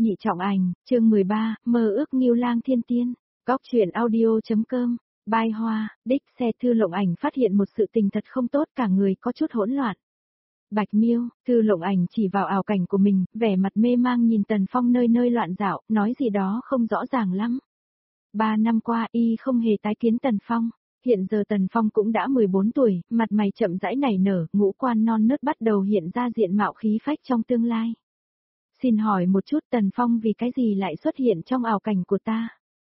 Nhị trọng ảnh, chương 13, mơ ước Ngưu Lang Thiên Tiên. Góc truyện audio.com. Bai Hoa, đích xe Thư Lộng Ảnh phát hiện một sự tình thật không tốt, cả người có chút hỗn loạn. Bạch Miêu, Thư Lộng Ảnh chỉ vào ảo cảnh của mình, vẻ mặt mê mang nhìn Tần Phong nơi nơi loạn dạo, nói gì đó không rõ ràng lắm. 3 năm qua y không hề tái kiến Tần Phong. Hiện giờ Tần Phong cũng đã 14 tuổi, mặt mày chậm rãi nảy nở, ngũ quan non nớt bắt đầu hiện ra diện mạo khí phách trong tương lai. Xin hỏi một chút Tần Phong vì cái gì lại xuất hiện trong ảo cảnh của ta?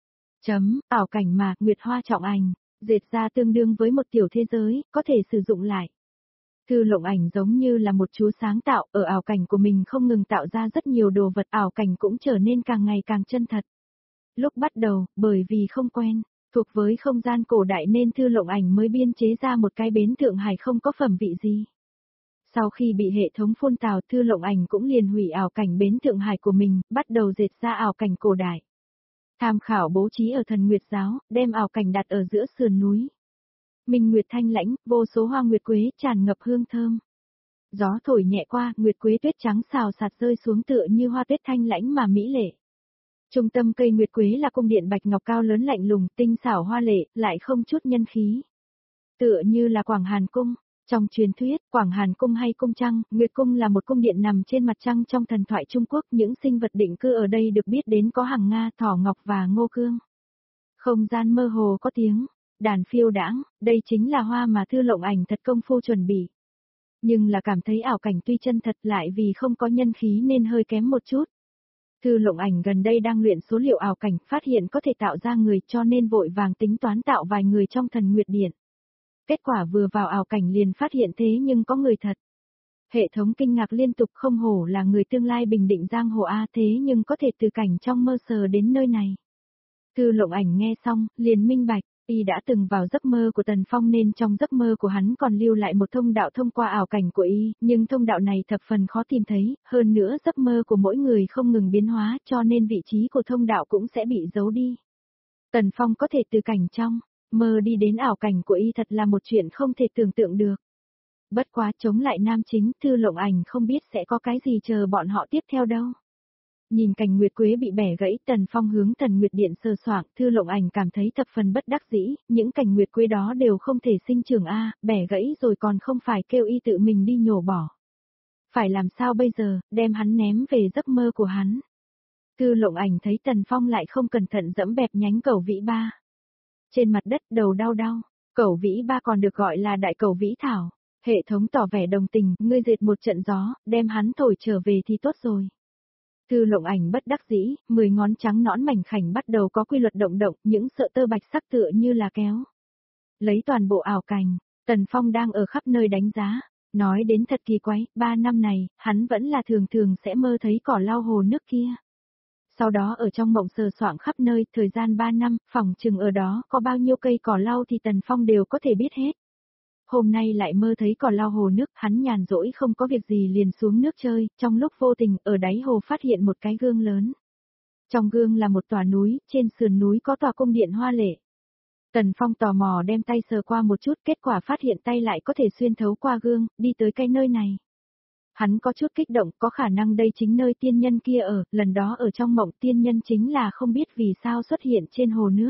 Ảo cảnh mà, Nguyệt Hoa trọng ảnh, dệt ra tương đương với một tiểu thế giới, có thể sử dụng lại. Thư Lộng Ảnh giống như là một chú sáng tạo, ở ảo cảnh của mình không ngừng tạo ra rất nhiều đồ vật, ảo cảnh cũng trở nên càng ngày càng chân thật. Lúc bắt đầu, bởi vì không quen, thuộc với không gian cổ đại nên Thư Lộng Ảnh mới biên chế ra một cái bến Thượng Hải không có phẩm vị gì. Sau khi bị hệ thống phun tào, Thư Lộng Ảnh cũng liền hủy ảo cảnh bến Thượng Hải của mình, bắt đầu dệt ra ảo cảnh cổ đại. Tham khảo bố trí ở Thần Nguyệt Giáo, đem ảo cảnh đặt ở giữa sườn núi. Minh nguyệt thanh lãnh, vô số hoa nguyệt quế tràn ngập hương thơm. Gió thổi nhẹ qua, nguyệt quế tuyết trắng xào xạc rơi xuống tựa như hoa tuyết thanh lãnh mà mỹ lệ. Trung tâm cây nguyệt quế là cung điện bạch ngọc cao lớn lạnh lùng, tinh xảo hoa lệ, lại không chút nhân khí. Tựa như là Quảng Hàn Cung. Trong truyền thuyết, Quảng Hàn Cung hay Cung Trăng, Nguyệt Cung là một cung điện nằm trên mặt trăng trong thần thoại Trung Quốc, những sinh vật định cư ở đây được biết đến có hằng nga, thỏ ngọc và ngô cương. Không gian mơ hồ có tiếng đàn phiêu đãng, đây chính là hoa mà Thư Lộng Ảnh thật công phu chuẩn bị. Nhưng là cảm thấy ảo cảnh tuy chân thật lại vì không có nhân khí nên hơi kém một chút. Thư Lộng Ảnh gần đây đang luyện số liệu ảo cảnh, phát hiện có thể tạo ra người cho nên vội vàng tính toán tạo vài người trong Thần Nguyệt Điện. Kết quả vừa vào ảo cảnh liền phát hiện thế nhưng có người thật. Hệ thống kinh ngạc liên tục, không hổ là người tương lai bình định giang hồ a, thế nhưng có thể từ cảnh trong mơ sờ đến nơi này. Thư Lộng Ảnh nghe xong, liền minh bạch, y đã từng vào giấc mơ của Tần Phong nên trong giấc mơ của hắn còn lưu lại một thông đạo thông qua ảo cảnh của y, nhưng thông đạo này thập phần khó tìm thấy, hơn nữa giấc mơ của mỗi người không ngừng biến hóa cho nên vị trí của thông đạo cũng sẽ bị giấu đi. Tần Phong có thể từ cảnh trong mơ đi đến ảo cảnh của y thật là một chuyện không thể tưởng tượng được. Bất quá chống lại nam chính, Thư Lộng Ảnh không biết sẽ có cái gì chờ bọn họ tiếp theo đâu. Nhìn cành nguyệt quế bị bẻ gãy, Tần Phong hướng Thần Nguyệt Điện sờ soạng, Thư Lộng Ảnh cảm thấy thập phần bất đắc dĩ, những cành nguyệt quế đó đều không thể sinh trưởng a, bẻ gãy rồi còn không phải kêu y tự mình đi nhổ bỏ. Phải làm sao bây giờ, đem hắn ném về giấc mơ của hắn. Thư Lộng Ảnh thấy Tần Phong lại không cẩn thận dẫm bẹp nhánh cẩu vĩ ba. Trên mặt đất đầu đau đau, cẩu vĩ ba còn được gọi là đại cẩu vĩ thảo. Hệ thống tỏ vẻ đồng tình, ngươi dệt một trận gió, đem hắn thổi trở về thì tốt rồi. Thư Lộng Ảnh bất đắc dĩ, 10 ngón trắng nõn mảnh khảnh bắt đầu có quy luật động động, những sợi tơ bạch sắc tựa như là kéo. Lấy toàn bộ ảo cảnh, Tần Phong đang ở khắp nơi đánh giá, nói đến thật kỳ quái, 3 năm này, hắn vẫn là thường thường sẽ mơ thấy cỏ lau hồ nước kia. Sau đó ở trong mộng sờ soạng khắp nơi, thời gian 3 năm, phỏng chừng ở đó có bao nhiêu cây cỏ lau thì Tần Phong đều có thể biết hết. Hôm nay lại mơ thấy cỏ lau hồ nước, hắn nhàn rỗi không có việc gì liền xuống nước chơi, trong lúc vô tình ở đáy hồ phát hiện một cái gương lớn. Trong gương là một tòa núi, trên sườn núi có tòa cung điện hoa lệ. Tần Phong tò mò đem tay sờ qua một chút, kết quả phát hiện tay lại có thể xuyên thấu qua gương, đi tới cái nơi này. Hắn có chút kích động, có khả năng đây chính nơi tiên nhân kia ở, lần đó ở trong mộng tiên nhân chính là không biết vì sao xuất hiện trên hồ nước.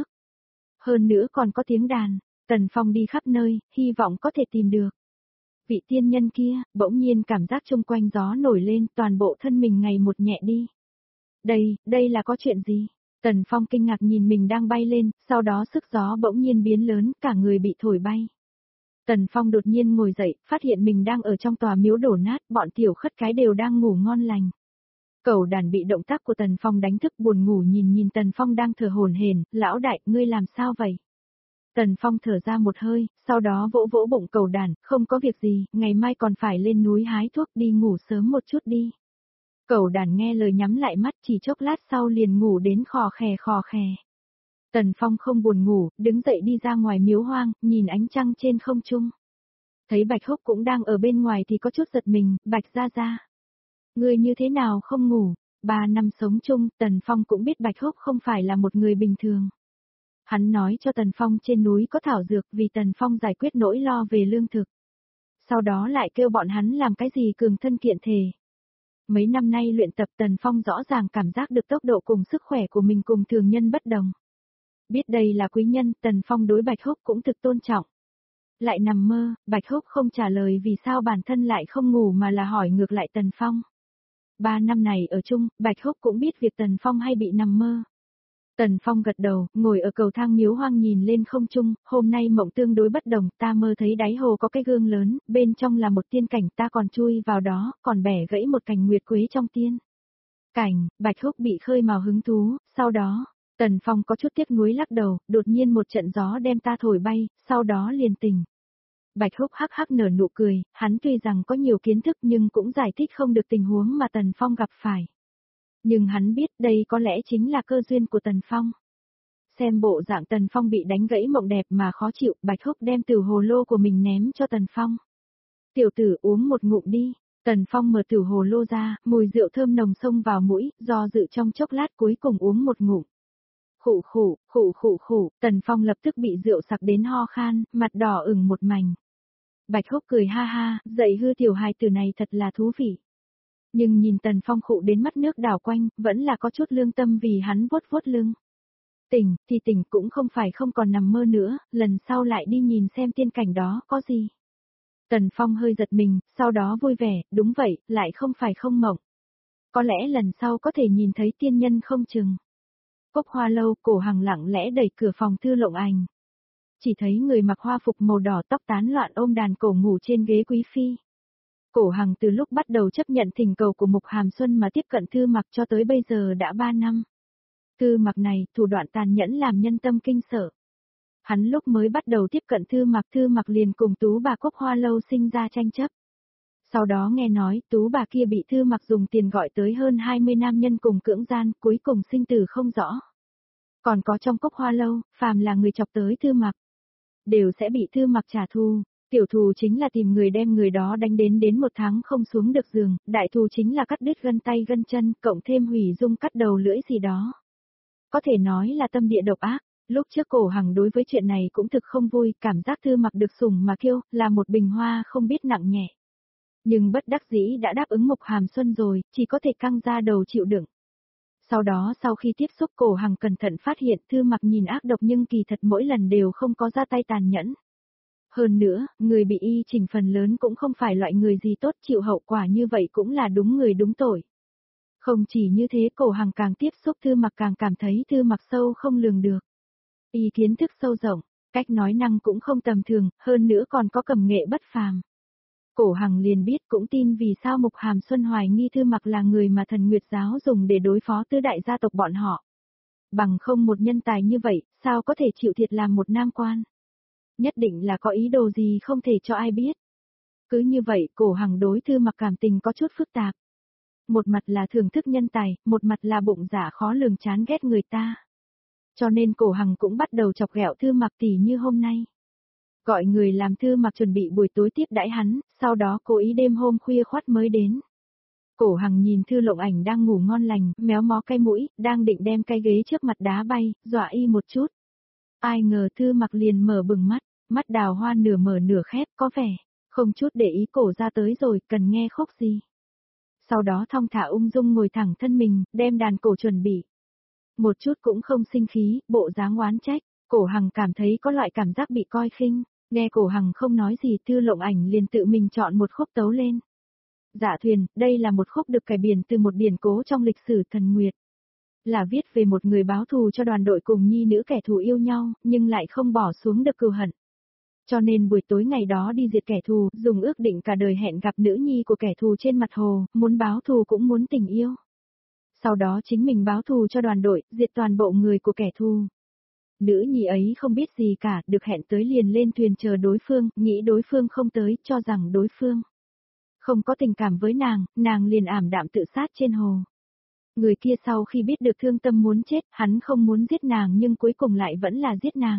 Hơn nữa còn có tiếng đàn, Tần Phong đi khắp nơi, hy vọng có thể tìm được. Vị tiên nhân kia, bỗng nhiên cảm giác xung quanh gió nổi lên, toàn bộ thân mình ngày một nhẹ đi. Đây là có chuyện gì? Tần Phong kinh ngạc nhìn mình đang bay lên, sau đó sức gió bỗng nhiên biến lớn, cả người bị thổi bay. Tần Phong đột nhiên ngồi dậy, phát hiện mình đang ở trong tòa miếu đổ nát, bọn tiểu khất cái đều đang ngủ ngon lành. Cẩu đàn bị động tác của Tần Phong đánh thức buồn ngủ nhìn Tần Phong đang thở hổn hển, lão đại, ngươi làm sao vậy? Tần Phong thở ra một hơi, sau đó vỗ vỗ bụng cẩu đàn, không có việc gì, ngày mai còn phải lên núi hái thuốc, đi ngủ sớm một chút đi. Cẩu đàn nghe lời nhắm lại mắt, chỉ chốc lát sau liền ngủ đến khò khè. Tần Phong không buồn ngủ, đứng dậy đi ra ngoài miếu hoang, nhìn ánh trăng trên không trung. Thấy Bạch Húc cũng đang ở bên ngoài thì có chút giật mình, Bạch gia gia. Ngươi như thế nào không ngủ? 3 năm sống chung, Tần Phong cũng biết Bạch Húc không phải là một người bình thường. Hắn nói cho Tần Phong trên núi có thảo dược vì Tần Phong giải quyết nỗi lo về lương thực. Sau đó lại kêu bọn hắn làm cái gì cường thân kiện thể. Mấy năm nay luyện tập Tần Phong rõ ràng cảm giác được tốc độ cùng sức khỏe của mình cùng thường nhân bất đồng. Biết đây là quý nhân, Tần Phong đối Bạch Húc cũng thực tôn trọng. Lại nằm mơ, Bạch Húc không trả lời vì sao bản thân lại không ngủ mà là hỏi ngược lại Tần Phong. 3 năm này ở chung, Bạch Húc cũng biết việc Tần Phong hay bị nằm mơ. Tần Phong gật đầu, ngồi ở cầu thang miếu hoang nhìn lên không trung, hôm nay mộng tương đối bất đồng, ta mơ thấy đáy hồ có cái gương lớn, bên trong là một tiên cảnh, ta còn chui vào đó, còn bẻ gãy một cành nguyệt quế trong tiên cảnh. Bạch Húc bị khơi mào hứng thú, sau đó, Tần Phong có chút tiếc nuối lắc đầu, đột nhiên một trận gió đem ta thổi bay, sau đó liền tỉnh. Bạch Húc hắc hắc nở nụ cười, hắn tuy rằng có nhiều kiến thức nhưng cũng giải thích không được tình huống mà Tần Phong gặp phải. Nhưng hắn biết đây có lẽ chính là cơ duyên của Tần Phong. Xem bộ dạng Tần Phong bị đánh gãy mộng đẹp mà khó chịu, Bạch Húc đem tử hồ lô của mình ném cho Tần Phong. Tiểu tử uống một ngụm đi. Tần Phong mở tử hồ lô ra, mùi rượu thơm nồng xông vào mũi, do dự trong chốc lát cuối cùng uống một ngụm. Khụ khụ, Tần Phong lập tức bị rượu sặc đến ho khan, mặt đỏ ửng một mảnh. Bạch Húc cười ha ha, dạy hư tiểu hài tử này thật là thú vị. Nhưng nhìn Tần Phong khụ đến mắt nước đảo quanh, vẫn là có chút lương tâm vì hắn vuốt vuốt lưng. Tỉnh, thì tỉnh cũng không phải không còn nằm mơ nữa, lần sau lại đi nhìn xem tiên cảnh đó có gì. Tần Phong hơi giật mình, sau đó vui vẻ, đúng vậy, lại không phải không mộng. Có lẽ lần sau có thể nhìn thấy tiên nhân không chừng. Cốc Hoa Lâu, Cổ Hằng lặng lẽ đẩy cửa phòng Thư Lộng Ảnh. Chỉ thấy người mặc hoa phục màu đỏ tóc tán loạn ôm đàn cổ ngủ trên ghế quý phi. Cổ Hằng từ lúc bắt đầu chấp nhận thỉnh cầu của Mục Hàm Xuân mà tiếp cận Thư Mặc cho tới bây giờ đã 3 năm. Thư Mặc này, thủ đoạn tàn nhẫn làm nhân tâm kinh sợ. Hắn lúc mới bắt đầu tiếp cận Thư Mặc liền cùng tú bà Cốc Hoa Lâu sinh ra tranh chấp. Sau đó nghe nói tú bà kia bị Thư Mặc dùng tiền gọi tới hơn 20 nam nhân cùng cưỡng gian, cuối cùng sinh tử không rõ. Còn có trong Cốc Hoa Lâu, phàm là người chọc tới Thư Mặc, đều sẽ bị Thư Mặc trả thù. Tiểu thù chính là tìm người đem người đó đánh đến 1 tháng không xuống được giường, đại thù chính là cắt đứt gân tay gân chân, cộng thêm hủy dung cắt đầu lưỡi gì đó. Có thể nói là tâm địa độc ác. Lúc trước Cổ Hằng đối với chuyện này cũng thực không vui, cảm giác Thư Mặc được sủng mà kiêu, là một bình hoa không biết nặng nhẹ. Nhưng bất đắc dĩ đã đáp ứng Mục Hàm Xuân rồi, chỉ có thể căng ra đầu chịu đựng. Sau đó sau khi tiếp xúc Cổ Hằng cẩn thận phát hiện Thư Mặc nhìn ác độc nhưng kỳ thật mỗi lần đều không có ra tay tàn nhẫn. Hơn nữa, người bị y chỉnh phần lớn cũng không phải loại người gì tốt, chịu hậu quả như vậy cũng là đúng người đúng tội. Không chỉ như thế, Cổ Hằng càng tiếp xúc Thư Mặc càng cảm thấy Thư Mặc sâu không lường được. Y kiến thức sâu rộng, cách nói năng cũng không tầm thường, hơn nữa còn có cầm nghệ bất phàm. Cổ Hằng liền biết cũng tin vì sao Mục Hàm Xuân hoài nghi Thư Mặc là người mà Thần Nguyệt giáo dùng để đối phó tứ đại gia tộc bọn họ. Bằng không một nhân tài như vậy, sao có thể chịu thiệt làm một nam quan? Nhất định là có ý đồ gì không thể cho ai biết. Cứ như vậy, Cổ Hằng đối Thư Mặc cảm tình có chút phức tạp. Một mặt là thưởng thức nhân tài, một mặt là bụng dạ khó lường chán ghét người ta. Cho nên Cổ Hằng cũng bắt đầu chọc ghẹo Thư Mặc tỉ như hôm nay. Gọi người làm Thư Mặc chuẩn bị buổi tối tiếp đãi hắn, sau đó cố ý đêm hôm khuya khoắt mới đến. Cổ Hằng nhìn Thư Lộng Ảnh đang ngủ ngon lành, méo mó cái mũi, đang định đem cái ghế trước mặt đá bay, dọa y một chút. Ai ngờ Thư Mặc liền mở bừng mắt, mắt đào hoa nửa mở nửa khép, có vẻ không chút để ý cổ ra tới rồi, cần nghe khúc gì. Sau đó thong thả ung dung ngồi thẳng thân mình, đem đàn cổ chuẩn bị. Một chút cũng không sinh khí, bộ dáng oán trách, Cổ Hằng cảm thấy có loại cảm giác bị coi khinh, nghe Cổ Hằng không nói gì, Thư Lộng Ảnh liền tự mình chọn một khúc tấu lên. Dạ Thuyền, đây là một khúc được cải biên từ một điển cố trong lịch sử Thần Nguyệt. Là viết về một người báo thù cho đoàn đội cùng nhi nữ kẻ thù yêu nhau, nhưng lại không bỏ xuống được cừu hận. Cho nên buổi tối ngày đó đi diệt kẻ thù, dùng ước định cả đời hẹn gặp nữ nhi của kẻ thù trên mặt hồ, muốn báo thù cũng muốn tình yêu. Sau đó chính mình báo thù cho đoàn đội, diệt toàn bộ người của kẻ thù. Nữ nhi ấy không biết gì cả, được hẹn tới liền lên thuyền chờ đối phương, nghĩ đối phương không tới, cho rằng đối phương không có tình cảm với nàng liền ảm đạm tự sát trên hồ. Người kia sau khi biết được thương tâm muốn chết, hắn không muốn giết nàng nhưng cuối cùng lại vẫn là giết nàng.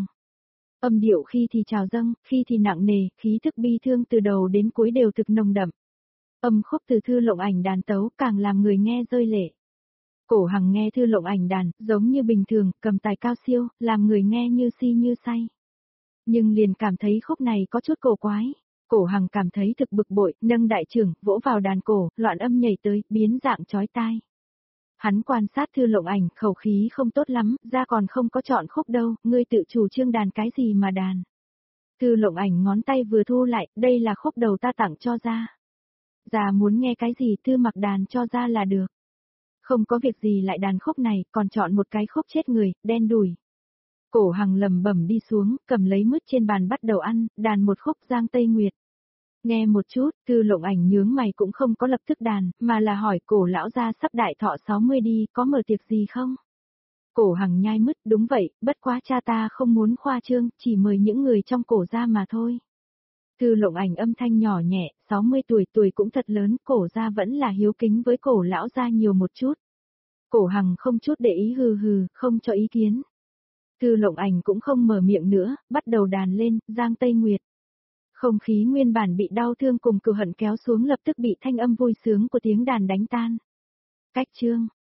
Âm điệu khi thì trào dâng, khi thì nặng nề, khí thức bi thương từ đầu đến cuối đều thực nồng đậm. Âm khúc từ Thư Lộng Ảnh đàn tấu càng làm người nghe rơi lệ. Cổ Hằng nghe Thư Lộng Ảnh đàn, giống như bình thường, cầm tài cao siêu, làm người nghe như si như say. Nhưng liền cảm thấy khúc này có chút cổ quái. Cổ Hằng cảm thấy thực bực bội, nâng đại trưởng, vỗ vào đàn cổ, loạn âm nhảy tới, biến dạng chói tai. Hắn quan sát Thư Lộng Ảnh, khẩu khí không tốt lắm, ra còn không có chọn khúc đâu, ngươi tự chủ trương đàn cái gì mà đàn. Thư Lộng Ảnh ngón tay vừa thu lại, đây là khúc đầu ta tặng cho ra. Ra muốn nghe cái gì Thư Mặc đàn cho ra là được. Không có việc gì lại đàn khúc này, còn chọn một cái khúc chết người, đen đủi. Cổ Hằng lầm bẩm đi xuống, cầm lấy mứt trên bàn bắt đầu ăn, đàn một khúc Giang Tây Nguyệt. Nghe một chút, Thư Lộng Ảnh nhướng mày cũng không có lập tức đàn, mà là hỏi cổ lão gia sắp đại thọ 60 đi, có mở tiệc gì không? Cổ Hằng nhai mứt, đúng vậy, bất quá cha ta không muốn khoa trương, chỉ mời những người trong cổ gia mà thôi. Thư Lộng Ảnh âm thanh nhỏ nhẹ, 60 tuổi cũng thật lớn, cổ gia vẫn là hiếu kính với cổ lão gia nhiều một chút. Cổ Hằng không chút để ý hừ hừ, không cho ý kiến. Thư Lộng Ảnh cũng không mở miệng nữa, bắt đầu đàn lên, Giang Tây Nguyệt. Không khí nguyên bản bị đau thương cùng cừu hận kéo xuống lập tức bị thanh âm vui sướng của tiếng đàn đánh tan. Cách chương